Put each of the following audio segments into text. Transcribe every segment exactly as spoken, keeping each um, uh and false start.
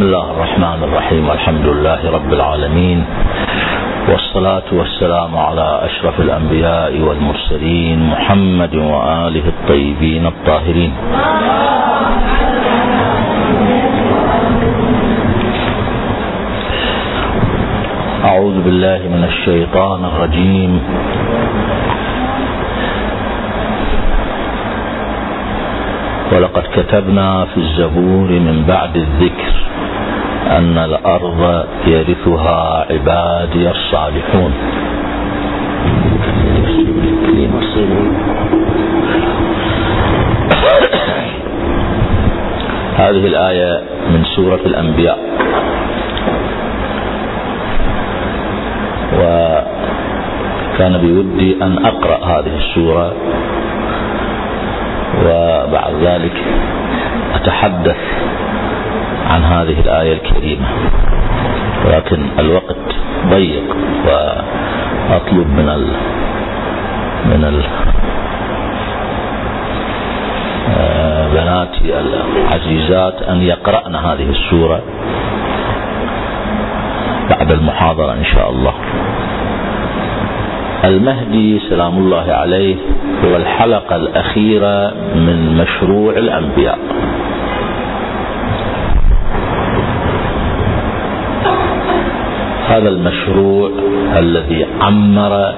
بسم الله الرحمن الرحيم. الحمد لله رب العالمين، والصلاة والسلام على أشرف الأنبياء والمرسلين محمد وآله الطيبين الطاهرين. أعوذ بالله من الشيطان الرجيم. ولقد كتبنا في الزبور من بعد الذكر أن الأرض يرثها عبادي الصالحون. هذه الآية من سورة الأنبياء، وكان بودي أن أقرأ هذه السورة وبعد ذلك أتحدث عن هذه الآية الكريمة، ولكن الوقت ضيق، وأطلب من ال من البنات العزيزات أن يقرأن هذه السورة بعد المحاضرة إن شاء الله. المهدي سلام الله عليه هو الحلقة الأخيرة من مشروع الأنبياء. هذا المشروع الذي عمر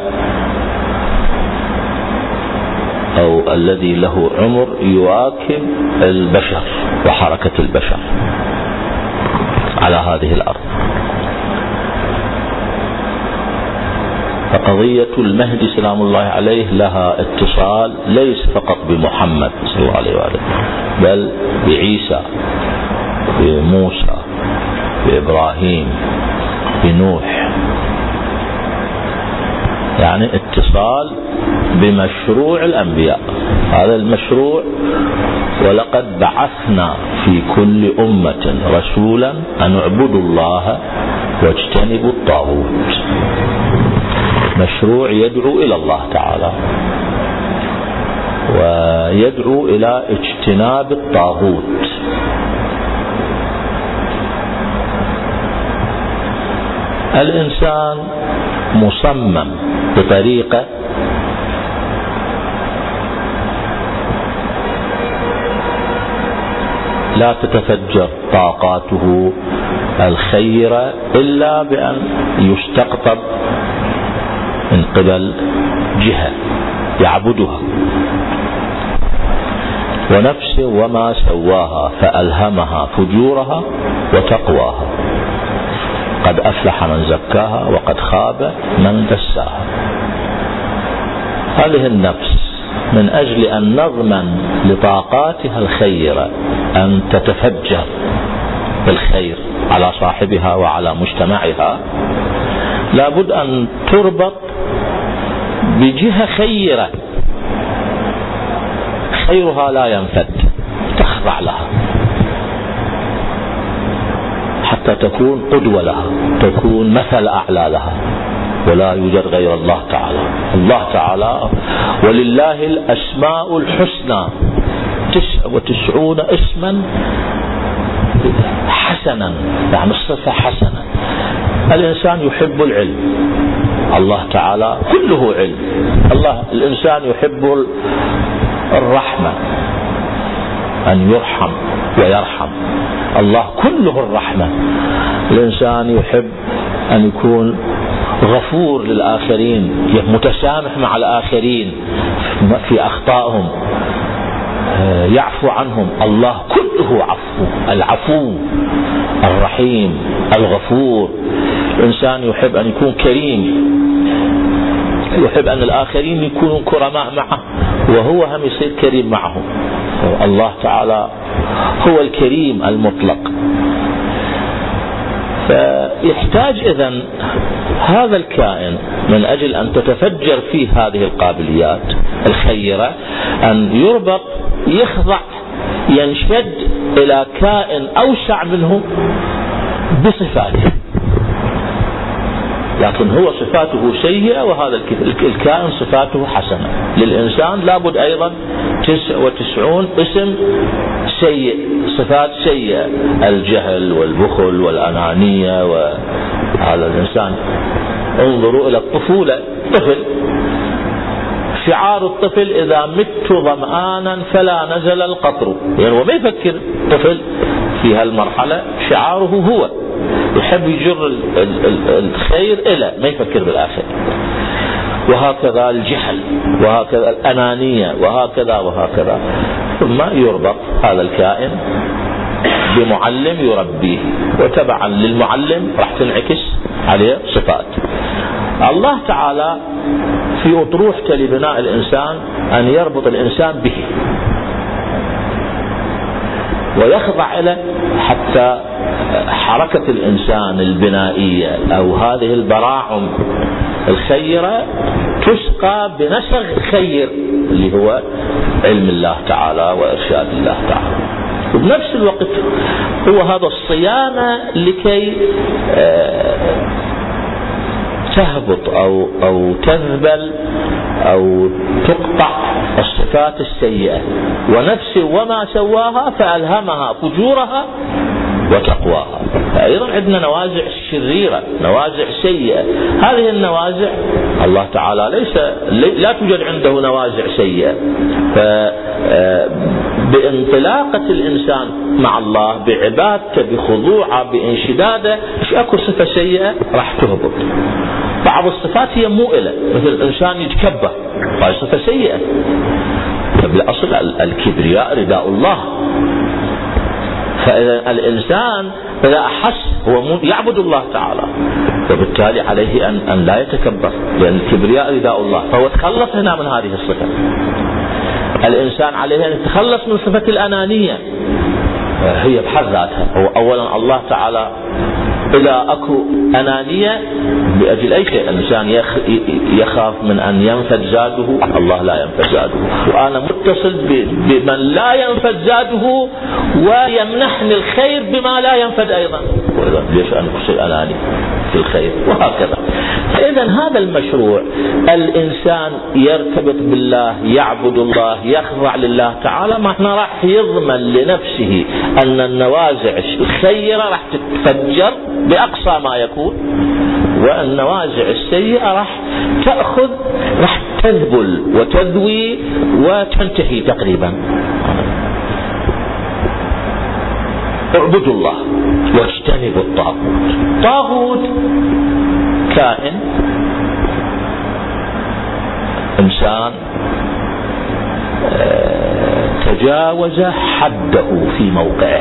أو الذي له عمر يواكب البشر وحركة البشر على هذه الأرض. فقضية المهدي سلام الله عليه لها اتصال ليس فقط بمحمد صلى الله عليه وآله، بل بعيسى، بموسى، بإبراهيم، بنوح، يعني اتصال بمشروع الأنبياء. هذا المشروع: ولقد بعثنا في كل أمة رسولا أن اعبدوا الله واجتنبوا الطاغوت. مشروع يدعو إلى الله تعالى ويدعو إلى اجتناب الطاغوت. الإنسان مصمم بطريقة لا تتفجر طاقاته الخيرة إلا بأن يستقطب من قبل جهة يعبدها. ونفس وما سواها فألهمها فجورها وتقواها، قد أفلح من زكاها وقد خاب من دساها. هذه النفس من أجل أن نضمن لطاقاتها الخيرة أن تتفجر بالخير على صاحبها وعلى مجتمعها، لابد أن تربط بجهة خيرة خيرها لا ينفد، تخضع لها حتى تكون قدوة لها، تكون مثل أعلى لها. ولا يوجد غير الله تعالى. الله تعالى ولله الأسماء الحسنى، تسعة وتسعون اسما حسنا، يعني الصفة حسنة. الإنسان يحب العلم، الله تعالى كله علم. الله الإنسان يحب الرحمة، أن يرحم ويرحم. الله كله الرحمة. الإنسان يحب أن يكون غفور للآخرين، متسامح مع الآخرين في أخطائهم، يعفو عنهم. الله كله عفو، العفو الرحيم الغفور. الإنسان يحب أن يكون كريم، يحب أن الآخرين يكونوا كرماء معه وهو هم يصير كريم معهم. الله تعالى هو الكريم المطلق. فيحتاج إذن هذا الكائن من أجل أن تتفجر فيه هذه القابليات الخيرة أن يربط، يخضع، ينشد إلى كائن أوسع منه بصفاته، لكن هو صفاته سيئة وهذا الكائن صفاته حسنة. للإنسان لابد أيضا تسعة وتسعون اسم سيء، صفات سيئة، الجهل والبخل والأنانية. وهذا الإنسان انظروا إلى الطفولة، طفل شعار الطفل إذا مت ظمآنا فلا نزل القطر، يعني هو ما يفكر طفل في هالمرحلة، شعاره هو يحب يجر الخير إلى ما يفكر بالآخر. وهكذا الجهل، وهكذا الأنانية، وهكذا وهكذا. ثم يربط هذا الكائن بمعلم يربيه، وتبعا للمعلم راح تنعكس عليه صفات. الله تعالى في أطروحته لبناء الإنسان أن يربط الإنسان به ويخضع له، حتى حركة الإنسان البنائية أو هذه البراعم الخيرة تسقى بنسغ خير اللي هو علم الله تعالى وإرشاد الله تعالى. وبنفس الوقت هو هذا الصيانة لكي تهبط أو, أو تذبل أو تقطع الصفات السيئة. ونفس وما سواها فألهمها فجورها وتقواها. فأيضا عندنا نوازع شريرة، نوازع سيئة. هذه النوازع الله تعالى ليس لا توجد عنده نوازع سيئة. بانطلاقة الإنسان مع الله، بعبادته، بخضوعه، بانشداده، مش أكو صفة سيئة راح تهبط. بعض الصفات هي مؤلة، مثل الإنسان يتكبر، هذه صفة سيئة. بالأصل الكبرياء رداء الله. فإذا الإنسان إذا أحس هو يعبد الله تعالى، وبالتالي عليه أن, أن لا يتكبر، لأن الكبرياء رداء الله. فهو تخلص هنا من هذه الصفة. الإنسان عليه أن يتخلص من صفة الأنانية، هي بحد ذاتها. هو أولا الله تعالى إذا أكو أنانية بأجل أي شيء، الإنسان يخاف من أن ينفد زاده، الله لا ينفد زاده. وأنا متصل بمن لا ينفد زاده ويمنحني الخير بما لا ينفد أيضا. وإذا ليش أنا أصير أناني في الخير؟ وهكذا. فإذا هذا المشروع، الإنسان يرتبط بالله، يعبد الله، يخضع لله تعالى، ما احنا راح يضمن لنفسه أن النوازع الخيرة راح تتفجر بأقصى ما يكون، والنوازع السيئة راح تأخذ، راح تذبل وتذوي وتنتهي تقريبا. اعبدوا الله واجتنبوا الطاغوت. طاغوت كائن، إنسان تجاوز حده في موقعه،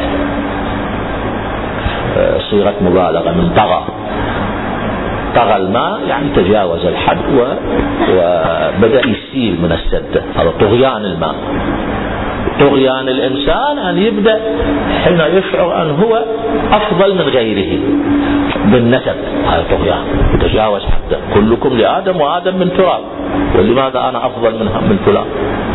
صيغة مبالغة من طغى. طغى الماء يعني تجاوز الحد وبدأ يسيل من السدة، هذا طغيان الماء. طغيان الإنسان أن يبدأ حين يشعر أن هو أفضل من غيره بالنسب، هذا طغيان، تجاوز حده. كلكم لآدم وآدم من تراب، ولماذا أنا أفضل من من فلان؟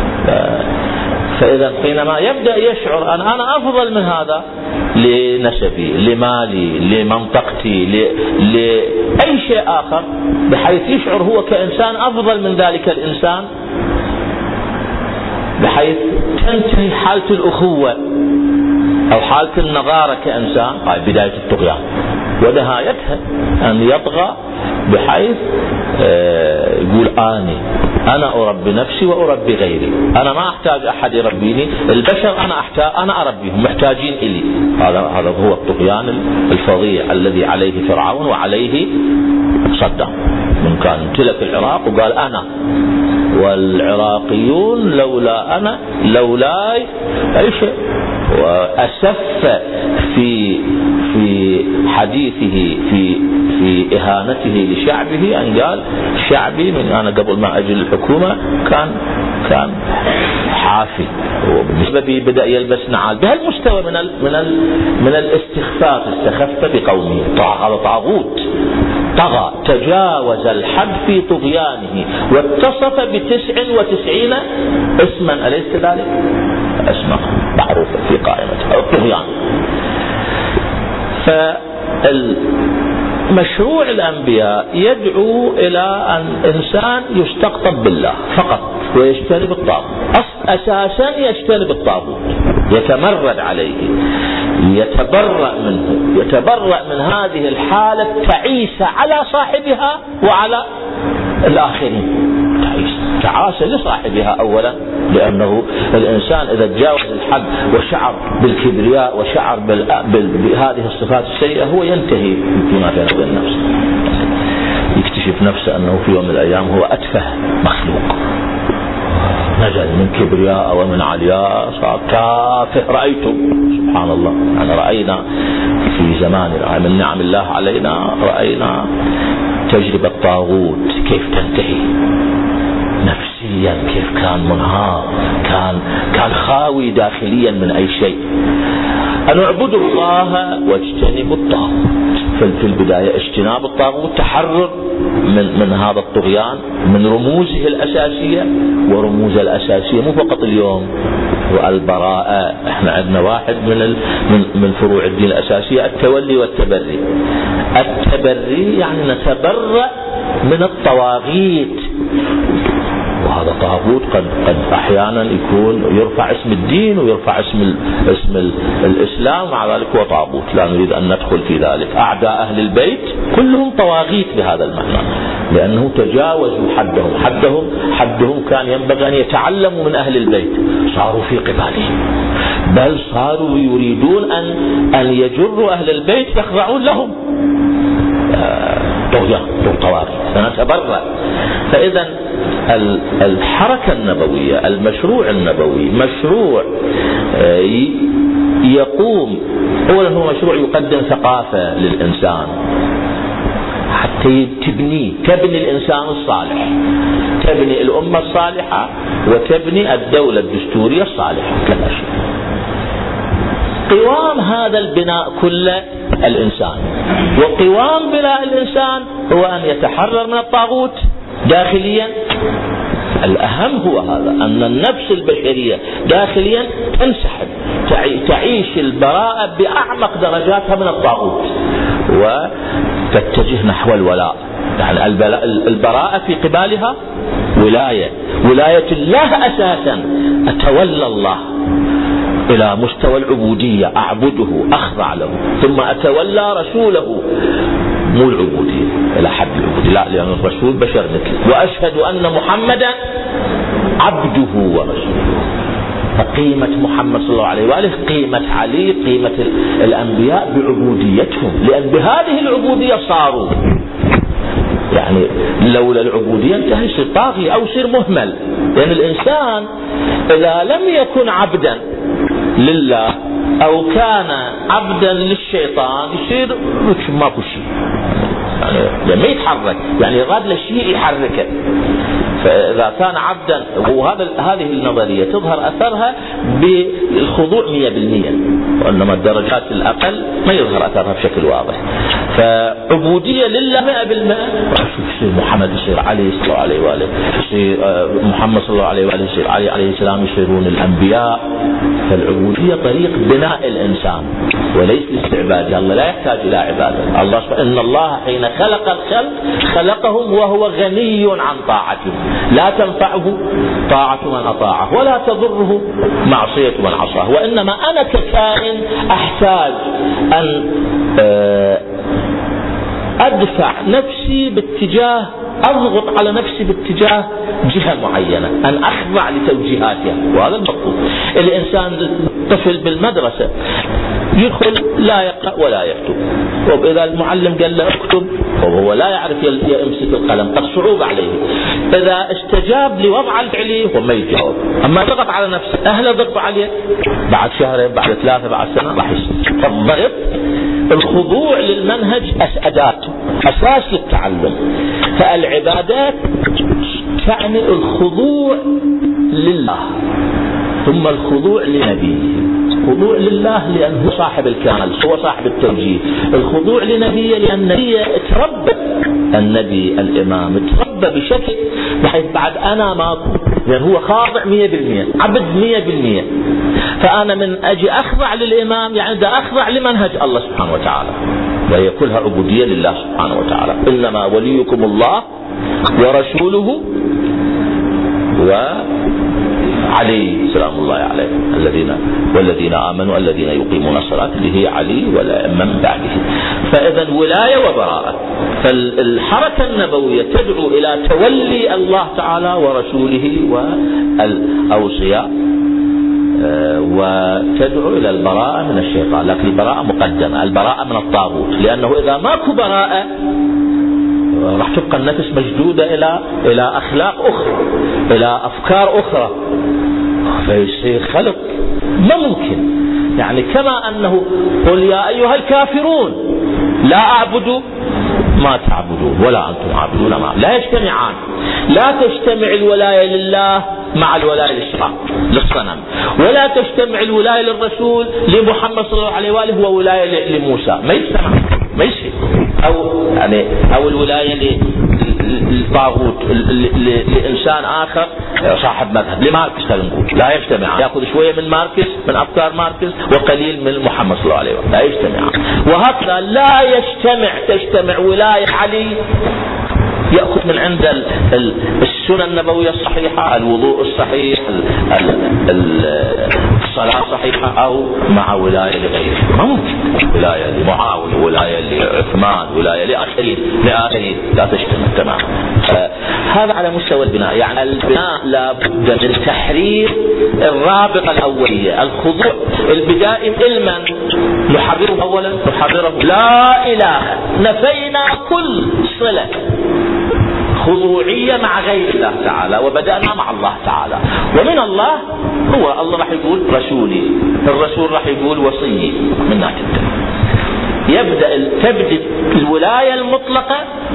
فإذا حينما يبدأ يشعر أن أنا أفضل من هذا لنسبي، لمالي، لمنطقتي، لأي شيء آخر، بحيث يشعر هو كإنسان أفضل من ذلك الإنسان، بحيث تنتهي حالة الأخوة أو حالة النظارة كإنسان. هاي بداية الطغيان، ونهايتها أن يطغى بحيث يقول أني أنا أربي نفسي وأربي غيري، أنا ما أحتاج أحد يربيني، البشر أنا أحتاج أنا أربيهم، محتاجين إلي. هذا هذا هو الطغيان الفظيع الذي عليه فرعون وعليه صدام. من كان امتلك العراق وقال أنا، والعراقيون لولا أنا لولاي أي شيء. وأسف في في حديثه في في إهانته لشعبه أن قال شعبي من أنا قبل ما أجي الحكومة كان كان حافي، وبالنسبة به بدأ يلبس نعال. بهالمستوى من ال من ال من الاستخفاف، استخف بقومه. هذا طاغوت، طغى، تجاوز الحد في طغيانه، واتصف بتسع وتسعين اسما، أليس ذلك؟ اسماء معروفة في قائمة الطغيان. فالمشروع الأنبياء يدعو إلى أن إنسان يستقطب بالله فقط، ويجتنب الطاغوت، أساسا يجتنب الطاغوت، يتمرد عليه، يتبرأ منه، يتبرأ من هذه الحالة تعيس على صاحبها وعلى الآخرين. تعاس لصاحبها أولا، لأنه الإنسان إذا تجاوز الحد وشعر بالكبرياء وشعر بهذه الصفات السيئة هو ينتهي فيما بينه وبين نفسه، يكتشف نفسه أنه في يوم من الأيام هو أتفه مخلوق، نزل من كبرياء ومن علياء صار تافه. رأيتم سبحان الله، يعني رأينا في زماننا من نعم الله علينا، رأينا تجربة الطاغوت كيف تنتهي نفسيا، كيف كان منهار، كان كان خاوي داخليا من أي شيء. أن اعبدوا الله واجتنبوا الطاغوت. في البداية اجتناب الطاغوت، تحرر من من هذا الطغيان، من رموزه الأساسية، ورموز الأساسية مو فقط اليوم والبراءة. احنا عندنا واحد من من من فروع الدين الأساسية التولي والتبري. التبري يعني نتبرأ من الطواغيت، وهذا طاغوت قد قد احيانا يكون يرفع اسم الدين ويرفع اسم اسم ال الاسلام، مع ذلك هو طاغوت، لا نريد ان ندخل في ذلك. اعداء اهل البيت كلهم طواغيت بهذا المعنى، لانه تجاوزوا حدهم، حدهم حدهم كان ينبغي ان يتعلموا من اهل البيت، صاروا في قبالهم، بل صاروا يريدون ان ان يجروا اهل البيت يخضعون لهم. طغيان طواغيت، فنتبرأ. فاذا الحركة النبوية، المشروع النبوي مشروع يقوم أولا، هو مشروع يقدم ثقافة للإنسان حتى تبني تبني الإنسان الصالح، تبني الأمة الصالحة، وتبني الدولة الدستورية الصالحة. ثلاث أشياء. قوام هذا البناء كله الإنسان، وقوام بناء الإنسان هو أن يتحرر من الطاغوت داخليا. الأهم هو هذا، أن النفس البشرية داخليا تنسحب، تعيش البراءة بأعمق درجاتها من الطاغوت، وتتجه نحو الولاء. يعني البراءة في قبالها ولاية، ولاية الله أساسا، أتولى الله إلى مستوى العبودية، أعبده أخضع له، ثم أتولى رسوله، مو العبودية إلى حد العبودية، لا، لأن الرسول بشر مثله، وأشهد أن محمدا عبده ورسوله. فقيمة محمد صلى الله عليه وآله قيمة علي، قيمة الأنبياء بعبوديتهم، لأن بهذه العبودية صاروا، يعني لولا العبودية انتهى يصير طاغي أو يصير مهمل. لأن الإنسان إذا لم يكن عبدا لله أو كان عبدا للشيطان يصير ما في شيء، يعني ما يتحرك، يعني غاد له شيء يحركه. فإذا كان عبدا، وهذا هذه النظرية تظهر أثرها بالخضوع مية بالمية، وإنما الدرجات الأقل ما يظهر أثرها بشكل واضح. فعبودية لله مئة بالمئة. يصير محمد، يصير علي صلى الله عليه وآله، يصير محمد صلى الله عليه وآله، يصير علي عليه السلام، يصيرون الأنبياء. فالعبودية طريق بناء الإنسان وليس لاستعباد. الله لا يحتاج إلى عبادة. الله إن الله حين خلق الخلق خلقهم وهو غني عن طاعته، لا تنفعه طاعة من أطاعه ولا تضره معصية من عصاه. وإنما أنا ككائن أحتاج أن أدفع نفسي باتجاه، أضغط على نفسي باتجاه جهة معينة، أن أخضع لتوجيهاتها، وهذا المطلوب. الإنسان طفل بالمدرسة يدخل لا يقرأ ولا يكتب، وإذا المعلم قال له اكتب وهو لا يعرف يمسك القلم قد صعوبة عليه. إذا استجاب لوضع الفعلي وما يجاوب، أما ضغط على نفسه، أهله ضغط عليه، بعد شهرين بعد ثلاثة بعد سنة راح يصير. فالضغط، الخضوع للمنهج أسأدات أساس للتعلم. فالعبادات تعني الخضوع لله، ثم الخضوع لنبيه. الخضوع لله لأنه صاحب الكمال، هو صاحب التوجيه. الخضوع لنبيه لأن النبي تربى، النبي الإمام تربى بشكل بحيث بعد أنا ما يعني هو خاضع مية بالمية، عبد مية بالمية. فأنا من أجي أخضع للإمام يعني دا أخضع لمنهج الله سبحانه وتعالى، وهي كلها عبودية لله سبحانه وتعالى. إنما وليكم الله ورسوله وعلي سلام الله عليه، الذين والذين آمنوا الذين يقيمون الصلاة، اللي هي علي والأئمة من بعده. فإذا ولاية وبراءة. فالحركة النبوية تدعو إلى تولي الله تعالى ورسوله والأوصياء، وتدعو إلى البراءة من الشيطان، لكن البراءة مقدمة، البراءة من الطاغوت، لأنه إذا ماكو براءة راح تبقى النفس مشدودة إلى إلى أخلاق أخرى، إلى أفكار أخرى، فيصير خلق ما ممكن. يعني كما أنه قل يا أيها الكافرون لا أعبد ما تعبدون ولا أنتم عابدون ما، لا يجتمعان. لا تجتمع الولاية لله مع الولاية للشيطان للصنم، ولا تجتمع الولاية للرسول لمحمد صلى الله عليه وآله وولاية لموسى، ما يجتمع، ما يصير. أو يعني أو الولاية للطاغوت لإنسان آخر صاحب مذهب لماركس، خلينا نقول لا يجتمع، يأخذ شوية من ماركس من أفكار ماركس وقليل من محمد صلى الله عليه وسلم، لا يجتمع. وهكذا لا يجتمع تجتمع ولاية علي يأخذ من عند السنة النبوية الصحيحة، الوضوء الصحيح، الصلاة الصحيحة، أو مع ولاية لغيره، ما ممكن. ولاية لمعاوية، ولاية لعثمان، ولاية لآخرين لآخرين، لا تجتمع تماما. هذا على مستوى البناء. يعني البناء لابد من تحرير الرابطة الأولية، الخضوع البدائي. علما نحرره أولا، نحرره لا إله، نفينا كل صلة خضوعية مع غير الله تعالى، وبدأنا مع الله تعالى. ومن الله هو الله راح يقول رسولي، الرسول راح يقول وصيي، من ناحية يبدأ تبدأ الولاية المطلقة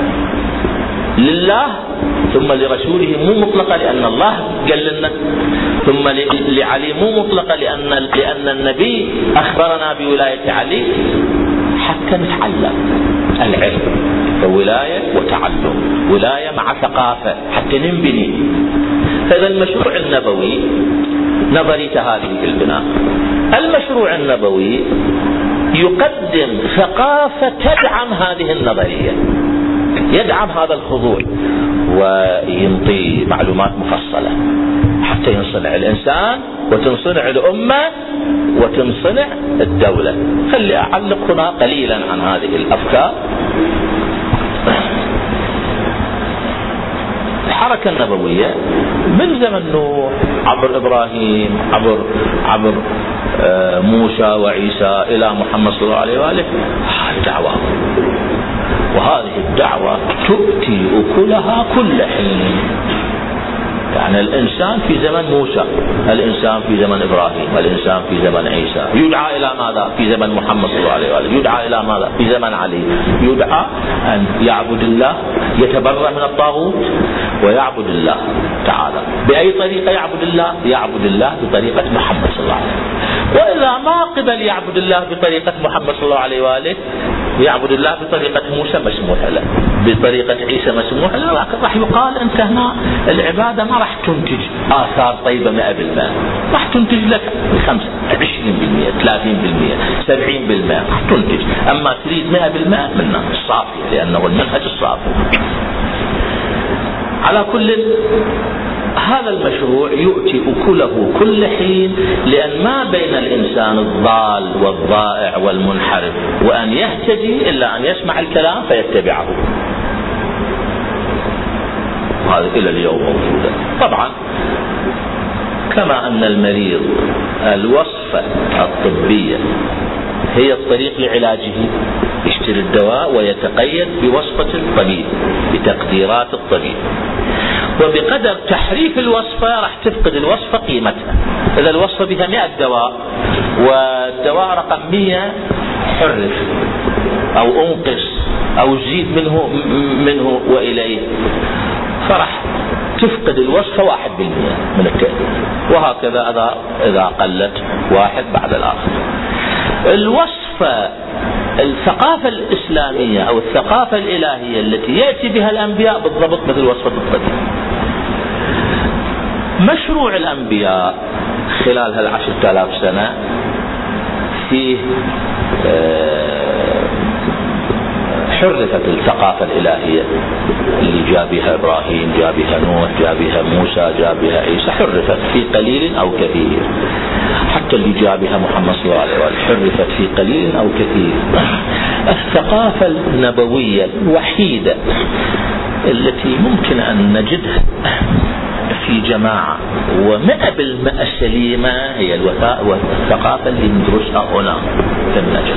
لله، ثم لرسوله مو مطلقة لأن الله قال لنا، ثم لعلي مو مطلقة لأن لأن النبي أخبرنا بولاية علي، حتى نتعلم العلم. فولاية وتعلم، ولاية مع ثقافة حتى ننبني. فإذا المشروع النبوي نظرية هذه في البناء. المشروع النبوي يقدم ثقافة تدعم هذه النظرية، يدعم هذا الخضوع، وينطي معلومات مفصلة حتى ينصنع الإنسان وتنصنع الأمة وتنصنع الدولة. خلي أعلق هنا قليلا عن هذه الأفكار. الحركة النبوية من زمن نوح عبر إبراهيم عبر عبر موسى وعيسى إلى محمد صلى الله عليه وآله، هذه دعوة، وهذه الدعوة تؤتي أكلها كل حين. يعني الإنسان في زمن موسى، الإنسان في زمن إبراهيم، الإنسان في زمن عيسى، يدعى إلى ماذا؟ في زمن محمد صلى الله عليه وآله يدعى إلى ماذا؟ في زمن علي يدعى أن يعبد الله، يتبرأ من الطاغوت ويعبد الله تعالى. بأي طريقة يعبد الله؟ يعبد الله بطريقة محمد صلى الله عليه وآله. وإذا ما قبل يعبد الله بطريقة محمد صلى الله عليه وآله، يعبد الله بطريقة موسى مسموح له، بطريقة عيسى مسموح له، لكن راح يقال أنت هنا العبادة ما راح تنتج آثار طيبة مئة بالمئة، راح تنتج لك خمسة عشرين بالمئة ثلاثين بالمئة سبعين بالمئة راح تنتج، أما تريد مئة بالمئة منها الصافي، لأنه المنهج الصافي. على كل هذا المشروع يؤتي أكله كل حين، لأن ما بين الإنسان الضال والضائع والمنحرف وأن يهتدي إلا أن يسمع الكلام فيتبعه. هذا إلى اليوم موجودة. طبعا كما أن المريض الوصفة الطبية هي الطريق لعلاجه، يشتري الدواء ويتقيد بوصفة الطبيب بتقديرات الطبيب، وبقدر تحريف الوصفة راح تفقد الوصفة قيمتها. إذا الوصفة بها مئة دواء والدواء رقم مئة حرف أو أنقص أو زيد منه منه وإليه، فرح تفقد الوصفة واحد بالمئة من التأثير، وهكذا إذا إذا قلت واحد بعد الآخر. الوصفة الثقافة الإسلامية أو الثقافة الإلهية التي يأتي بها الأنبياء بالضبط مثل وصفة الطبيب. مشروع الأنبياء خلال هالعشرة آلاف سنة فيه حرفت الثقافة الإلهية اللي جاء بها إبراهيم، جاء بها نوح، جاء بها موسى، جاء بها عيسى، حرفت في قليل أو كثير. حتى اللي جاء بها محمد صلى الله عليه وسلم حرفت في قليل أو كثير. الثقافة النبوية الوحيدة التي ممكن أن نجدها في جماعة ومئة بالمئة سليمة هي الثقافة اللي ندرسها هنا في النجف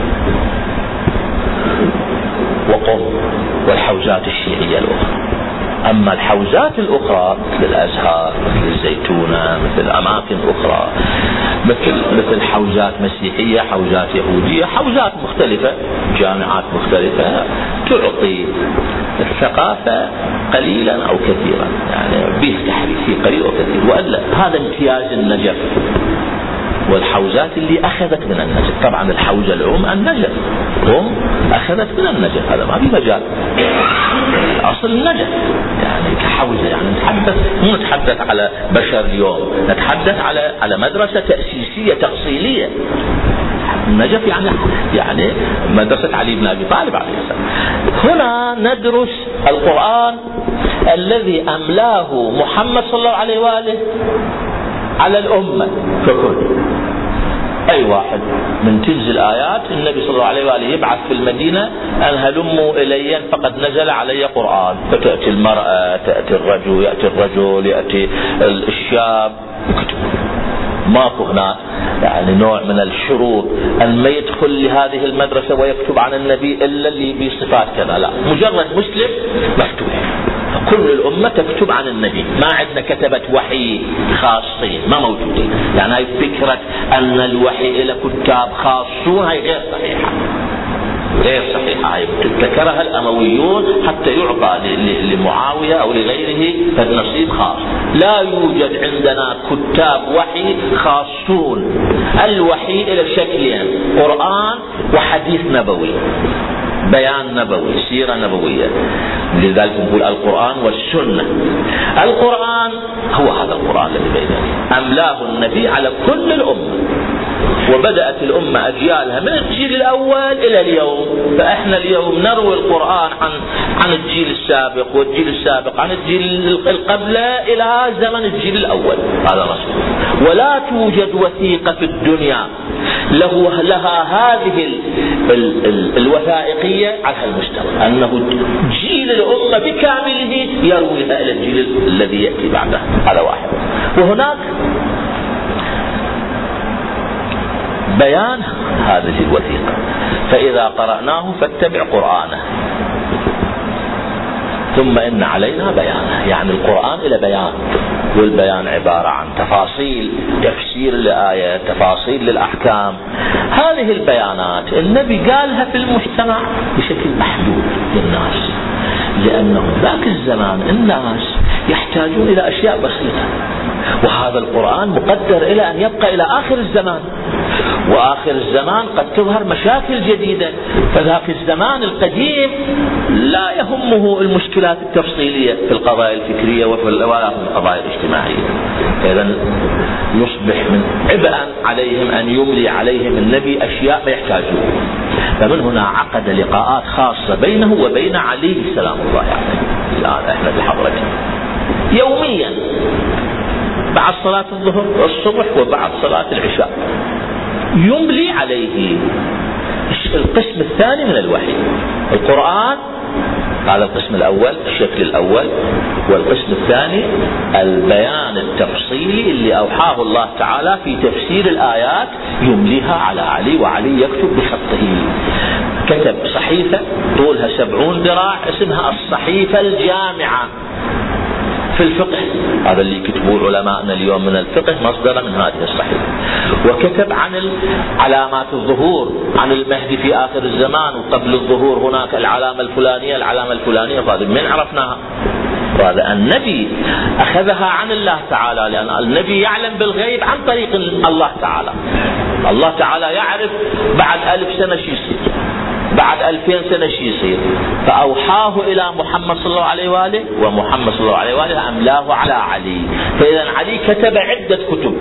وقم والحوزات الشيعية الأخرى. أما الحوزات الأخرى مثل الأزهار، مثل الزيتونة، مثل أماكن أخرى، مثل مثل حوزات مسيحية، حوزات يهودية، حوزات مختلفة، جامعات مختلفة تعطي الثقافة قليلا أو كثيرا، يعني به تحريف في قليل أو كثير. وإلا هذا امتياز النجف والحوزات اللي أخذت من النجف. طبعا الحوزة العم النجف، هم أخذت من النجف، هذا ما في مجال، أصل النجف يعني كحوزة. يعني نتحدث مو نتحدث على بشر اليوم، نتحدث على على مدرسة تأسيسية تأصيلية. النجف يعني يعني مدرسة علي بن أبي طالب عليه السلام. هنا ندرس القرآن الذي أملاه محمد صلى الله عليه وآله على الأمة ككل. أي واحد من تنزل آيات النبي صلى الله عليه وآله يبعث في المدينة أن هلموا إلي فقد نزل علي قرآن، فتأتي المرأة، تأتي الرجل، يأتي الرجل، يأتي الشاب، ماكو هنا يعني نوع من الشروط أن ما يدخل لهذه المدرسة ويكتب عن النبي إلا اللي بصفات كذا، لا، مجرد مسلم مفتوح. كل الأمة تكتب عن النبي، ما عندنا كتبة وحي خاصين، ما موجودين. يعني هاي فكرة أن الوحي إلى كتاب خاصون هاي غير صحيحة، غير صحيحة. هاي ابتكرها الأمويون حتى يعطى لمعاوية أو لغيره فالنصيب خاص. لا يوجد عندنا كتاب وحي خاصون. الوحي إلى شكلين: قرآن وحديث نبوي، بيان نبوي، سيرة نبوية. لذلك نقول القرآن والسنة. القرآن هو هذا القرآن الذي بيننا، أملاه النبي على كل الأمة، وبدأت الأمة أجيالها من الجيل الأول إلى اليوم. فإحنا اليوم نروي القرآن عن عن الجيل السابق والجيل السابق عن الجيل القبل إلى زمن الجيل الأول. هذا رسول. ولا توجد وثيقة في الدنيا له لها هذه ال ال ال الوثائقية على المستوى، أنه جيل الأمة بكامله يرويها إلى الجيل الذي يأتي بعده. هذا واحد. وهناك بيان هذه الوثيقة، فإذا قرأناه فاتبع قرآنه ثم إن علينا بيانه. يعني القرآن إلى بيان، والبيان عبارة عن تفاصيل، تفسير لآية، تفاصيل للأحكام. هذه البيانات النبي قالها في المجتمع بشكل محدود للناس، لأنه ذاك الزمان الناس يحتاجون إلى أشياء بسيطة، وهذا القرآن مقدر إلى أن يبقى إلى آخر الزمان، وآخر الزمان قد تظهر مشاكل جديدة. فذاك الزمان القديم لا يهمه المشكلات التفصيلية في القضايا الفكرية وفي القضايا الاجتماعية. إذن يصبح من عبئا عليهم أن يملي عليهم النبي أشياء ما يحتاجون. فمن هنا عقد لقاءات خاصة بينه وبين علي سلام الله عليه. الآن احنا في حضرته يوميا بعد صلاة الظهر والصبح وبعد صلاة العشاء يملي عليه القسم الثاني من الوحي. القرآن هذا القسم الأول، الشكل الأول، والقسم الثاني البيان التفصيلي اللي أوحاه الله تعالى في تفسير الآيات يمليها على علي، وعلي يكتب بخطه. كتب صحيفة طولها سبعون ذراع اسمها الصحيفة الجامعة في الفقه، هذا اللي كتبوه علماءنا اليوم من الفقه مصدر من هذه الصحيفة. وكتب عن علامات الظهور، عن المهدي في آخر الزمان، وقبل الظهور هناك العلامة الفلانية العلامة الفلانية. فهذا من عرفناها؟ وهذا النبي أخذها عن الله تعالى، لأن النبي يعلم بالغيب عن طريق الله تعالى. الله تعالى يعرف بعد ألف سنة شو يصير، بعد ألفين سنة شو يصير، فأوحاه إلى محمد صلى الله عليه وآله، ومحمد صلى الله عليه وآله أملاه على علي. فإذا علي كتب عدة كتب،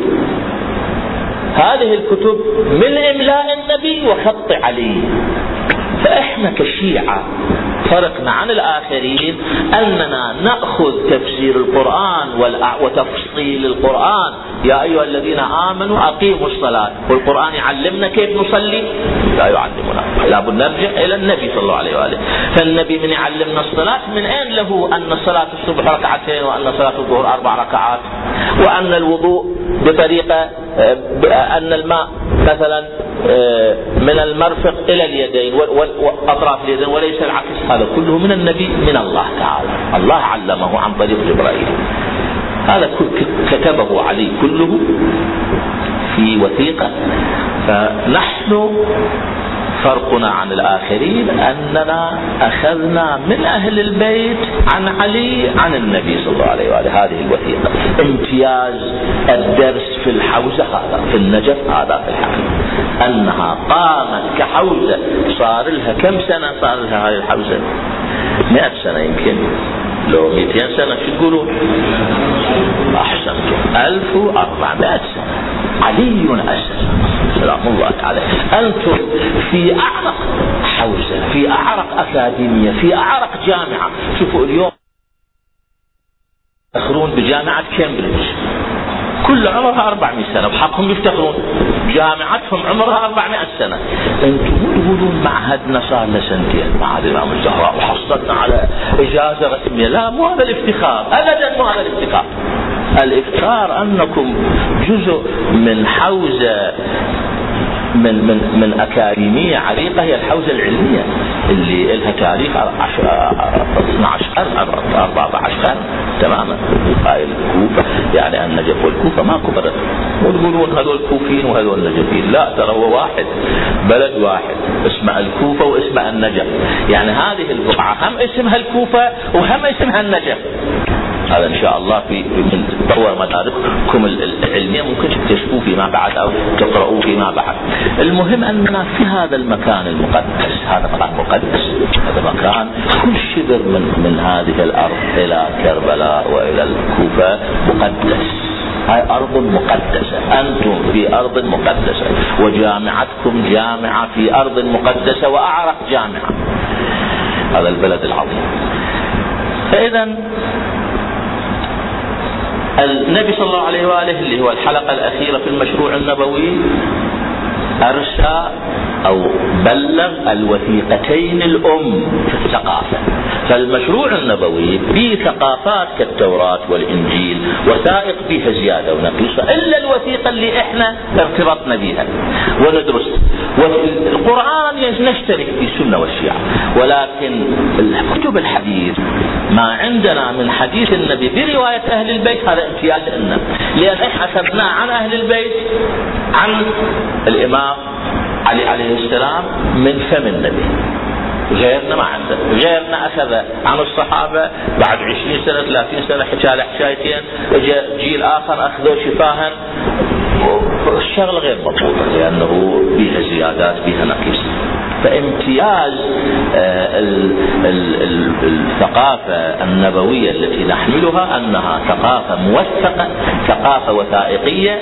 هذه الكتب من إملاء النبي وخط علي. فإحنا احنا كشيعة فرقنا عن الآخرين أننا نأخذ تفسير القرآن وتفصيل القرآن. يا أيها الذين آمنوا أقيموا الصلاة، والقرآن يعلمنا كيف نصلي؟ لا يعلمنا، لابد نرجع إلى النبي صلى الله عليه وآله. فالنبي من يعلمنا الصلاة، من أين له أن صلاة الصبح ركعتين وأن صلاة الظهر أربع ركعات، وأن الوضوء بطريقة أن الماء مثلا من المرفق إلى اليدين وأطراف اليدين وليس العكس؟ هذا كله من النبي من الله تعالى، الله علمه عن طريق جبرائيل. هذا كتبه علي كله في وثيقة. فنحن فرقنا عن الآخرين أننا أخذنا من أهل البيت عن علي عن النبي صلى الله عليه وآله هذه الوثيقة. امتياز الدرس في الحوزة هذا في النجف هذا في الحقيقة أنها قامت كحوزة. صار لها كم سنة صار لها هذه الحوزة؟ مئة سنة يمكن، لو مئتين سنة شو تقولون؟ أحسنتم، ألف وأربعمائة سنة علي أسس سلام الله عليه. أنتم في أعرق حوزة، في أعرق أكاديمية، في أعرق جامعة. شوفوا اليوم يفتخرون بجامعة كامبريدج، كل عمرها أربعمائة سنة، بحقهم يفتخرون. جامعتهم عمرها أربعمائة سنة. أنتم تقولون معهدنا صار لنا سنتين، معهد الإمام الزهراء، وحصلنا على إجازة رسمية. لا، مو هذا الافتخار أبدا، مو هذا الافتخار. الافتخار أنكم جزء من حوزة من من من أكاديمية عريقة، هي الحوزة العلمية اللي لها تاريخ اثني عشر قرن أربعة عشر قرن تماما. هاي الكوفة يعني النجف والكوفة ما كبرت، وتقولون هذول الكوفيين وهذول النجفين. لا، ترى هو واحد، بلد واحد اسمه الكوفة واسمه النجف. يعني هذه البقعة هم اسمها الكوفة وهم اسمها النجف. هذا إن شاء الله في من تطور مدارككم العلمية ممكن تكتشفوه فيما بعد أو تقرؤوه فيما بعد. المهم أننا في هذا المكان المقدس، هذا مكان مقدس، هذا مكان كل شبر من من هذه الأرض إلى كربلاء وإلى الكوفة مقدس. هاي أرض مقدسة، أنتم في أرض مقدسة، وجامعتكم جامعة في أرض مقدسة وأعرق جامعة. هذا البلد العظيم. فإذا النبي صلى الله عليه وآله اللي هو الحلقة الأخيرة في المشروع النبوي أرسى أو بلغ الوثيقتين الأم في الثقافة. فالمشروع النبوي في ثقافات كالتوراة والإنجيل وثائق فيها زيادة ونقيصة، إلا الوثيقة اللي إحنا ارتبطنا بها وندرس. والقرآن نشترك في السنة والشيعة، ولكن كتب الحديث ما عندنا من حديث النبي برواية أهل البيت هذا امتياز لنا، لأن إحنا أخذنا عن أهل البيت عن الإمام علي عليه السلام من فم النبي. غيرنا ما عنده، غيرنا أخذ عن الصحابة بعد عشرين سنة ثلاثين سنة حكاية حكايتين، اجى جيل آخر أخذوا شفاها. الشغل غير مضبوطة لأنه فيها زيادات فيها نقيص. فامتياز الثقافة النبوية التي نحملها أنها ثقافة موثقة، ثقافة وثائقية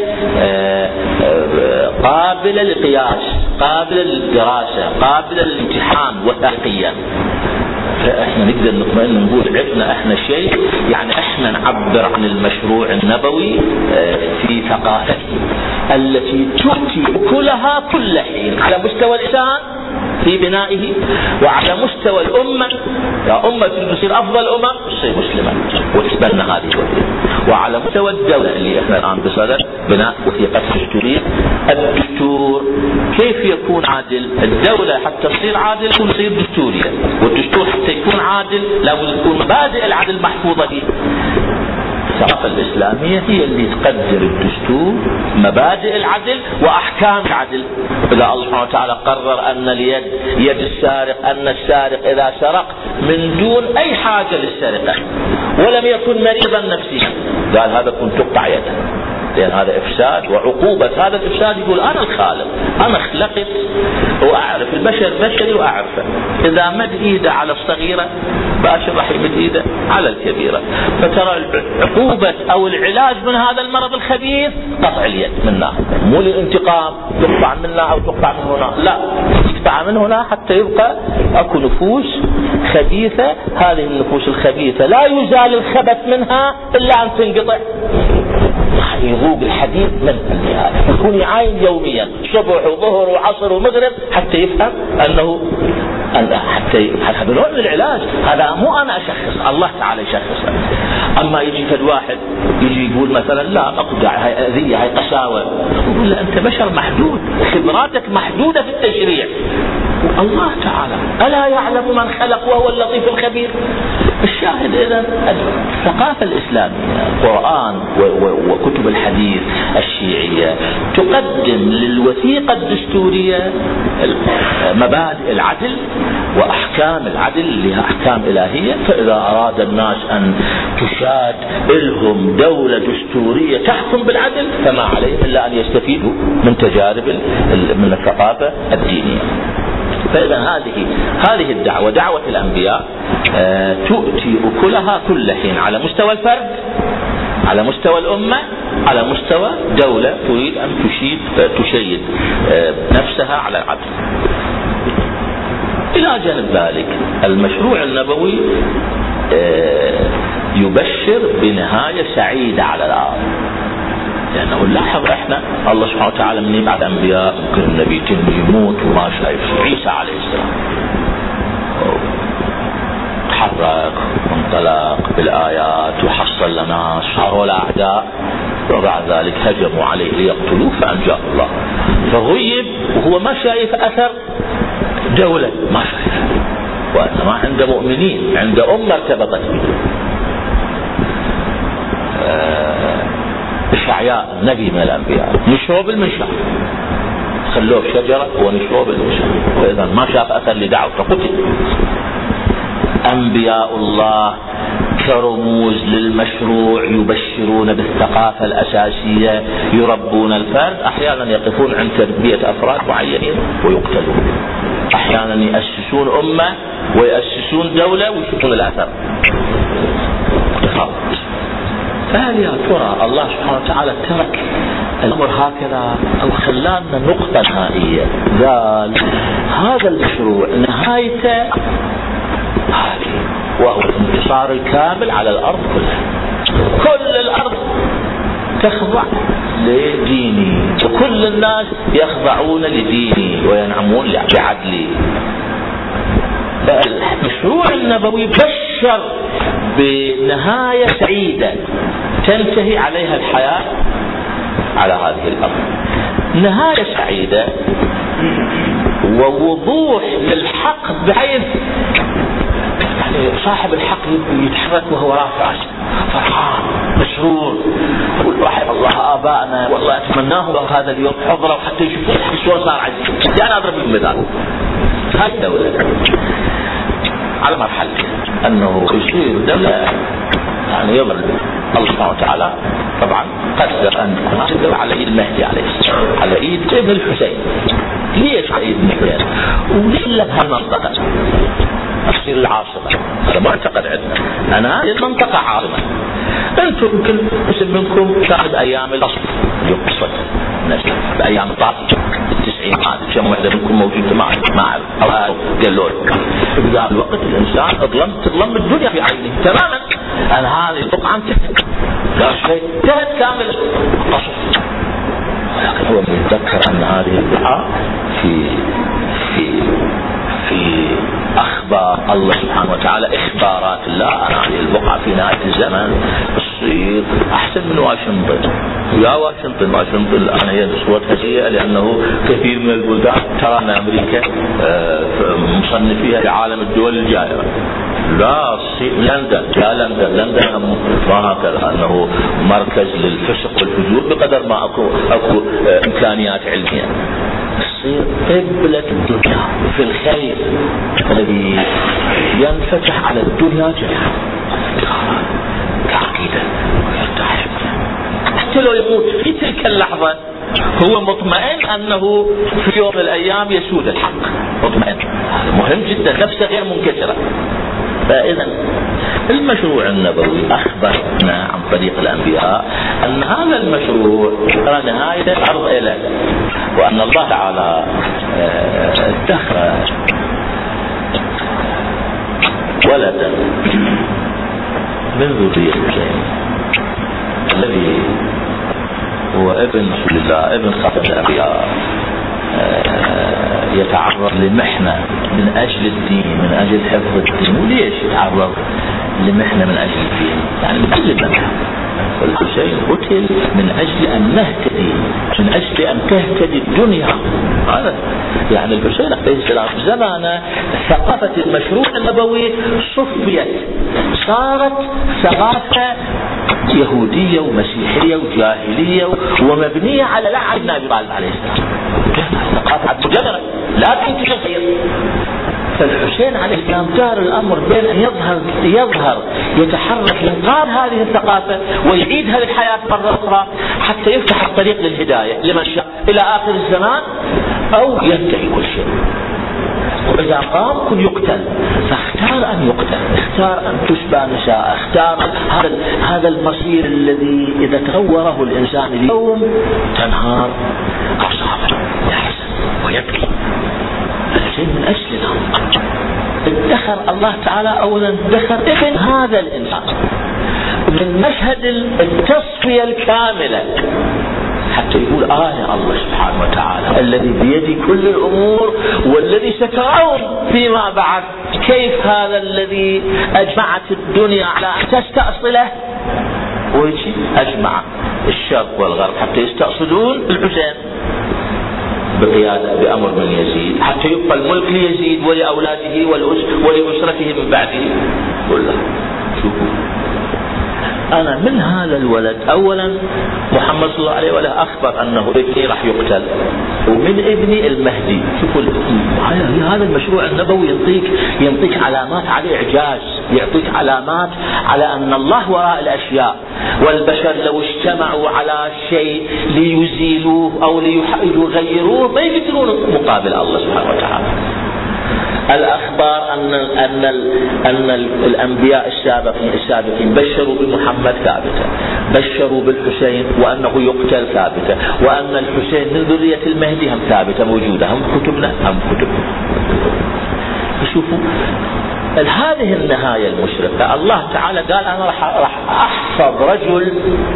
قابلة للقياس، قابلة للدراسة، قابلة للامتحان وثائقيا. فإحنا نقدر نطمئن نقول عرفنا إحنا شيء، يعني إحنا نعبر عن المشروع النبوي في ثقافته التي تؤتي كلها كل حين على مستوى الإنسان في بنائه، وعلى مستوى الأمة. يا أمة تصير أفضل أمم تصير مسلمة وتتبنى هذه الوثيقة. وعلى مستوى الدولة اللي إحنا الآن بصدد بناء وثيقة دستورية. الدستور كيف يكون عادل؟ الدولة حتى تصير عادل تصير دستورية، والدستور حتى يكون عادل لابد تكون مبادئ العدل محفوظة فيه. الثقافة الإسلامية هي اللي تقدر الدستور، مبادئ العدل وأحكام العدل. إذا الله سبحانه وتعالى قرر أن اليد يد السارق، أن السارق إذا سرق من دون أي حاجة للسرقة ولم يكن مريضا نفسيا قال هذا كنت تقطع يده، لأن هذا إفساد، وعقوبة هذا الإفساد يقول أنا الخالق، أنا خلقت وأعرف البشر بشري وأعرفه. إذا مد إيده على الصغيرة باشر راح يمد إيده على الكبيرة. فترى عقوبة أو العلاج من هذا المرض الخبيث قطع اليد منها، مو للانتقام تقطع منها أو تقطع من هنا، لا، تقطع من هنا حتى يبقى اكو نفوس خبيثة. هذه النفوس الخبيثة لا يزال الخبث منها الا ان تنقطع، يذوق الحديث من النهاية، يكون يعاين يوميا صبح وظهر وعصر ومغرب حتى يفهم انه حتى هذا نوع من العلاج. هذا مو انا اشخص، الله تعالى يشخص. اما يجي فد واحد يجي يقول مثلا لا اقطع، هاي اذية، هاي قساوة، يقول له انت بشر محدود، خبراتك محدودة في التشريع، الله تعالى الا يعلم من خلق وهو اللطيف الخبير. الشاهد اذا الثقافة الاسلامية، القرآن وكتب الحديث الشيعية تقدم للوثيقة الدستورية مبادئ العدل واحكام العدل اللي هي احكام الهية. فاذا اراد الناس ان تشاد لهم دولة دستورية تحكم بالعدل فما عليهم الا ان يستفيدوا من تجارب من الثقافة الدينية. فإذا هذه هذه الدعوة دعوة الأنبياء تؤتي أكلها كل حين على مستوى الفرد، على مستوى الأمة، على مستوى دولة تريد أن تشيد تشيد نفسها على العدل. إلى جانب ذلك المشروع النبوي يبشر بنهاية سعيدة على الأرض، لأنه نلاحظ إحنا الله سبحانه وتعالى من يبعث أنبياء ممكن النبي يموت وما شايف. عيسى عليه السلام تحرك وانطلق بالآيات وحصل لنا، صاروا الأعداء وبعد ذلك هجموا عليه ليقتلوه فأنجاه الله، فغيب وهو ما شايف أثر دولة، ما شايف، وإنما عند مؤمنين، عند أمة ارتبطت به. إشعياء نبي من الأنبياء نشوه بالمنشار، خلوه شجرة ونشوه بالمنشار، وإذا ما شاف أثر لدعوته قتل. أنبياء الله كرموز للمشروع يبشرون بالثقافة الأساسية، يربون الفرد، أحيانا يقفون عند تربية أفراد معينين ويقتلون، أحيانا يأسسون أمة ويأسسون دولة ويشوفون الأثر. فهل يا ترى الله سبحانه وتعالى ترك الأمر هكذا أو خلانا نقطة نهائية؟ قال هذا المشروع نهايته هذه، وهو الانتصار الكامل على الأرض كلها. كل الأرض تخضع لديني وكل الناس يخضعون لديني وينعمون بعدلي. المشروع النبوي بشر بنهاية سعيدة تنتهي عليها الحياة على هذه الأرض، نهاية سعيدة ووضوح للحق بحيث يعني صاحب الحق يتحرك وهو رافع فرحان مسرور، يقول واحد الله آبائنا والله أتمناهم هذا اليوم حضروا حتى يشوفون شلون صار عزيز. يعني أضرب لكم مثال، هاي الدولة على مرحلة أنه يصير دولة يعني يمر الله سبحانه وتعالى طبعا قدر أن تكون على إيد المهدي عليه السلام، على إيد ابن الحسين. ليش على إيد المهدي؟ وليش لها المنطقة تصير العاصمة؟ هذا معتقد عندنا أنا هذه المنطقة عاصمة. أنتم يمكن اسم منكم شاهد أيام الأصل يقصد نسل بأيام الطاقة التسعين هذا كم واحدة منكم موجودة معي معي أو قالوا في ذا الوقت الإنسان أظلم تظلم الدنيا في عينه تماما. أنا هذه البقعة انتهت، لا شيء انتهت كامل قصف، ولكن هو يتذكر أن هذه البقعة في في في أخبار الله سبحانه وتعالى، إخبارات الله أن هذه البقعة في نهاية الزمن تصير أحسن من واشنطن. ويا واشنطن واشنطن الآن هي بصورتها سيئة لأنه كثير من البلدان ترى أن أمريكا مصنف فيها في عالم الدول الجائرة. لا لندن يا لندن لندن ما هكذا أنه مركز للفسق والفجور بقدر ما أكو أكو إمكانيات علمية. تصير قبلة الدنيا في الخير الذي ينفتح على الدنيا جميعا كعقيدة ويرتاح حتى لو يموت في تلك اللحظة هو مطمئن أنه في يوم من الأيام يسود الحق، مطمئن. مهم جدا، نفسه غير منكسرة. فإذا المشروع النبوي أخبرنا عن طريق الأنبياء أن هذا المشروع ترى نهاية الأرض إلى وأن الله تعالى ادخر ولدا من ذرية الحسين الذي هو ابن رسول الله، ابن خاتم الأنبياء، يتعرض لمحنة من أجل الدين، من أجل حفظ الدين. وليش يتعرض لمحنة من أجل الدين؟ يعني من أجل المنحة. والحسين قتل من أجل أن نهتدي، من أجل أن تهتدي الدنيا. هذا يعني الحسين عليه السلام زمان ثقافة المشروع النبوي صفيت، صارت ثقافة يهودية ومسيحية وجاهلية ومبنية على لعن النبي عليه السلام، ثقافة مجرد لا تتغير. فالحسين عليه السلام دار الأمر بين أن يظهر يظهر يتحرك لإنقاذ هذه الثقافة ويعيد هذه الحياة مرة أخرى حتى يفتح الطريق للهداية لمن شاء إلى آخر الزمان، أو ينتهي كل شيء. وإذا قام كن يقتل، فاختار أن يقتل، اختار أن تشبع نساء، اختار هذا هذا المصير الذي إذا تغوره الإنسان اليوم تنهار أعصابه، يحزن ويبكي. الحسين من أجلنا ادخر الله تعالى أولا ادخر ابن هذا الإنسان من مشهد التصفية الكاملة حتى يقول آية الله سبحانه وتعالى الذي بيدي كل الأمور والذي سترون فيما بعد كيف هذا الذي أجمعت الدنيا على أن تستأصله، ويجي أجمع الشرق والغرب حتى يستأصلون الحسين بقيادة بأمر من يزيد حتى يبقى الملك ليزيد ولأولاده ولأسرته من بعده. قل له شوفوا، أنا من هذا الولد أولا محمد صلى الله عليه وسلم أخبر أنه ابني راح يقتل، ومن ابني المهدي. شوفوا هذا المشروع النبوي ينطيك ينطيك علامات على إعجاز، يعطيك علامات على أن الله وراء الأشياء، والبشر لو اجتمعوا على شيء ليزيلوه أو ليغيروه ما يقدرون مقابل الله سبحانه وتعالى. الأخبار أن أن أن الأنبياء السابقين السابقين بشروا بمحمد ثابتة، بشروا بالحسين وأنه يقتل ثابتة، وأن الحسين من ذرية المهدي هم ثابتة موجودة، هم كتبنا هم كتبنا. شوفوا هذه النهاية المشرقة. الله تعالى قال أنا راح راح أحفظ رجل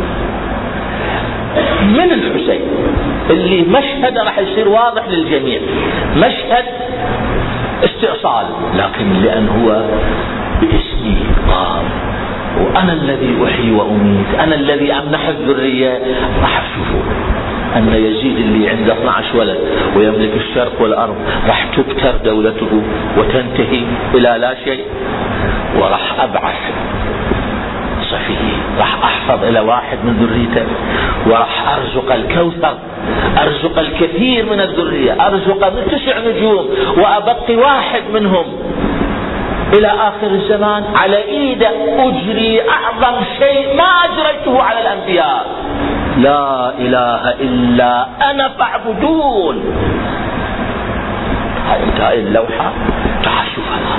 من الحسين اللي مشهد راح يصير واضح للجميع، مشهد استئصال، لكن لأن هو باسمي قام وأنا الذي أحيي وأميت، أنا الذي أمنح الذرية. راح تشوفوا أن يزيد اللي عنده اثني عشر ولد ويملك الشرق والأرض راح تبتر دولته وتنتهي إلى لا شيء. وراح أبعث صفيه، راح أحفظ إلى واحد من ذريته، وراح أرزق الكوثر، أرزق الكثير من الذرية، أرزق من تسع نجوم وأبقي واحد منهم إلى آخر الزمان على إيده أجري أعظم شيء ما أجريته على الأنبياء، لا إله إلا أنا فاعبدون. هاي اللوحة تحشفها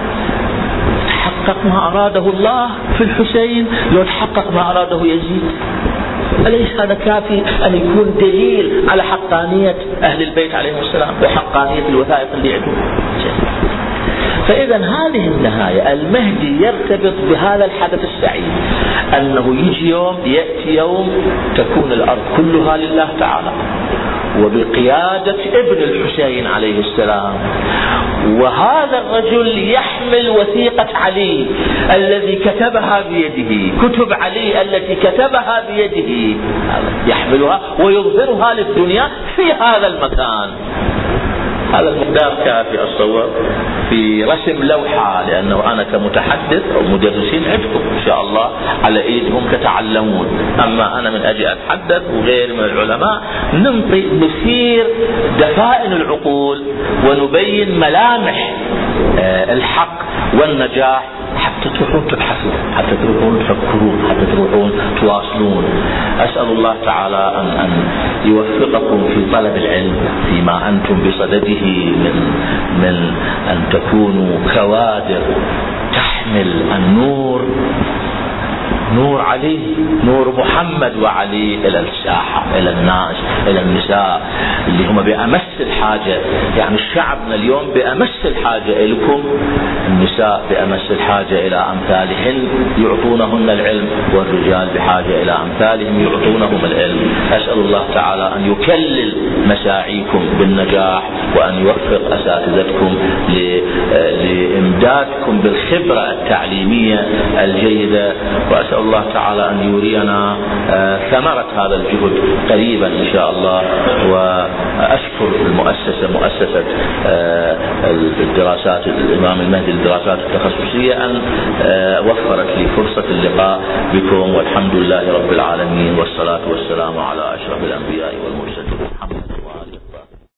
تحقق ما أراده الله في الحسين، لو تحقق ما أراده يزيد. أليس هذا كافي أن يكون دليل على حقانية أهل البيت عليهم السلام وحقانية الوثائق اللي عندهم؟ فإذا هذه النهاية المهدي يرتبط بهذا الحدث السعيد، أنه يجي يوم يأتي يوم تكون الأرض كلها لله تعالى وبقيادة ابن الحسين عليه السلام، وهذا الرجل يحمل وثيقة علي الذي كتبها بيده، كتب علي التي كتبها بيده يحملها ويظهرها للدنيا في هذا المكان. هذا المقدار كافي أتصور في رسم لوحة، لأنه أنا كمتحدث أو مدرسين عندكم إن شاء الله على إيدهم تتعلمون، أما أنا من أجل أتحدث وغير من العلماء ننطي نثير دفائن العقول ونبين ملامح الحق والنجاح حتى تروحون تبحثون، حتى تروحون تفكرون، حتى تروحون تواصلون. أسأل الله تعالى أن, أن يوفقكم في طلب العلم فيما أنتم بصدده من, من أن تكونوا كوادر تحمل النور نور علي، نور محمد وعلي إلى الساحة، إلى الناس، إلى النساء اللي هم بأمس الحاجة. يعني شعبنا اليوم بأمس الحاجة إليكم، النساء بأمس الحاجة إلى أمثالهن يعطونهن العلم، والرجال بحاجة إلى أمثالهم يعطونهم العلم. أسأل الله تعالى أن يكلل مساعيكم بالنجاح، وأن يوفق أساتذتكم لإمدادكم بالخبرة التعليمية الجيدة، وأسأل الله تعالى أن يرينا ثمرة هذا الجهد قريبا إن شاء الله. وأشكر المؤسسة مؤسسة الدراسات الإمام المهدي للدراسات التخصصية أن وفرت لي فرصة اللقاء بكم، والحمد لله رب العالمين، والصلاة والسلام على أشرف الأنبياء والمرسلين.